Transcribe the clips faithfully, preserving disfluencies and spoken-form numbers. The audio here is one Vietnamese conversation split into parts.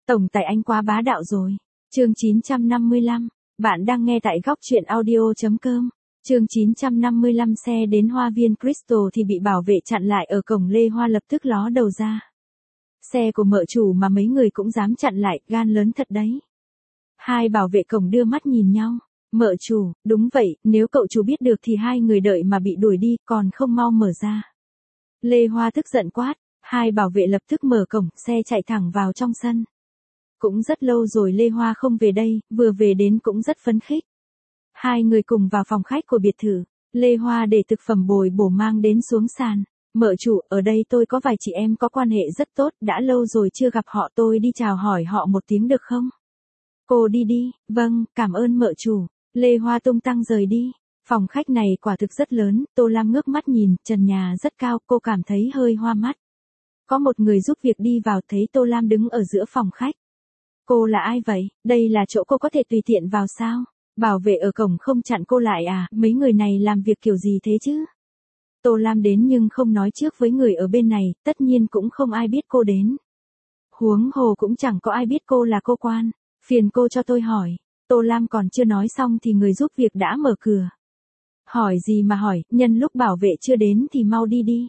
Tổng tài anh quá bá đạo rồi. Chương chín trăm năm mươi lăm. Bạn đang nghe tại góc truyện audio chấm com. Chương chín trăm năm mươi lăm xe đến hoa viên Crystal thì bị bảo vệ chặn lại ở cổng. Lê Hoa lập tức ló đầu ra. Xe của mợ chủ mà mấy người cũng dám chặn lại, gan lớn thật đấy. Hai bảo vệ cổng đưa mắt nhìn nhau. Mợ chủ, đúng vậy, nếu cậu chủ biết được thì hai người đợi mà bị đuổi đi, còn không mau mở ra. Lê Hoa tức giận quát, hai bảo vệ lập tức mở cổng, xe chạy thẳng vào trong sân. Cũng rất lâu rồi Lê Hoa không về đây, vừa về đến cũng rất phấn khích. Hai người cùng vào phòng khách của biệt thự, Lê Hoa để thực phẩm bồi bổ mang đến xuống sàn. Mợ chủ, ở đây tôi có vài chị em có quan hệ rất tốt, đã lâu rồi chưa gặp họ, tôi đi chào hỏi họ một tiếng được không? Cô đi đi, vâng, cảm ơn mợ chủ. Lê Hoa tung tăng rời đi. Phòng khách này quả thực rất lớn, Tô Lam ngước mắt nhìn, trần nhà rất cao, cô cảm thấy hơi hoa mắt. Có một người giúp việc đi vào, thấy Tô Lam đứng ở giữa phòng khách. Cô là ai vậy? Đây là chỗ cô có thể tùy tiện vào sao? Bảo vệ ở cổng không chặn cô lại à? Mấy người này làm việc kiểu gì thế chứ? Tô Lam đến nhưng không nói trước với người ở bên này, tất nhiên cũng không ai biết cô đến. Huống hồ cũng chẳng có ai biết cô là cô quan. Phiền cô cho tôi hỏi. Tô Lam còn chưa nói xong thì người giúp việc đã mở cửa. Hỏi gì mà hỏi, nhân lúc bảo vệ chưa đến thì mau đi đi.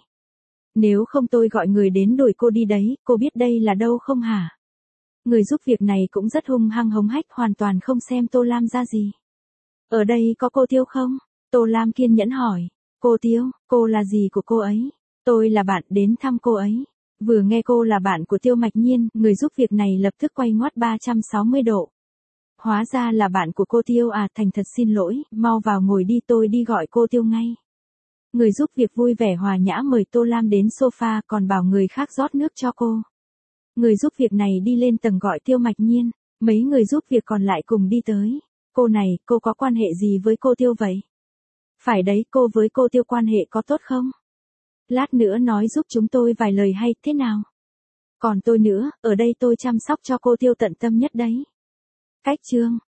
Nếu không tôi gọi người đến đuổi cô đi đấy, cô biết đây là đâu không hả? Người giúp việc này cũng rất hung hăng hống hách, hoàn toàn không xem Tô Lam ra gì. Ở đây có cô Tiêu không? Tô Lam kiên nhẫn hỏi. Cô Tiêu, cô là gì của cô ấy? Tôi là bạn đến thăm cô ấy. Vừa nghe cô là bạn của Tiêu Mạch Nhiên, người giúp việc này lập tức quay ngoắt ba trăm sáu mươi độ. Hóa ra là bạn của cô Tiêu à, thành thật xin lỗi, mau vào ngồi đi, tôi đi gọi cô Tiêu ngay. Người giúp việc vui vẻ hòa nhã mời Tô Lam đến sofa, còn bảo người khác rót nước cho cô. Người giúp việc này đi lên tầng gọi Tiêu Mạch Nhiên, mấy người giúp việc còn lại cùng đi tới. Cô này, cô có quan hệ gì với cô Tiêu vậy? Phải đấy, cô với cô Tiêu quan hệ có tốt không? Lát nữa nói giúp chúng tôi vài lời hay, thế nào? Còn tôi nữa, ở đây tôi chăm sóc cho cô Tiêu tận tâm nhất đấy. Cách chương,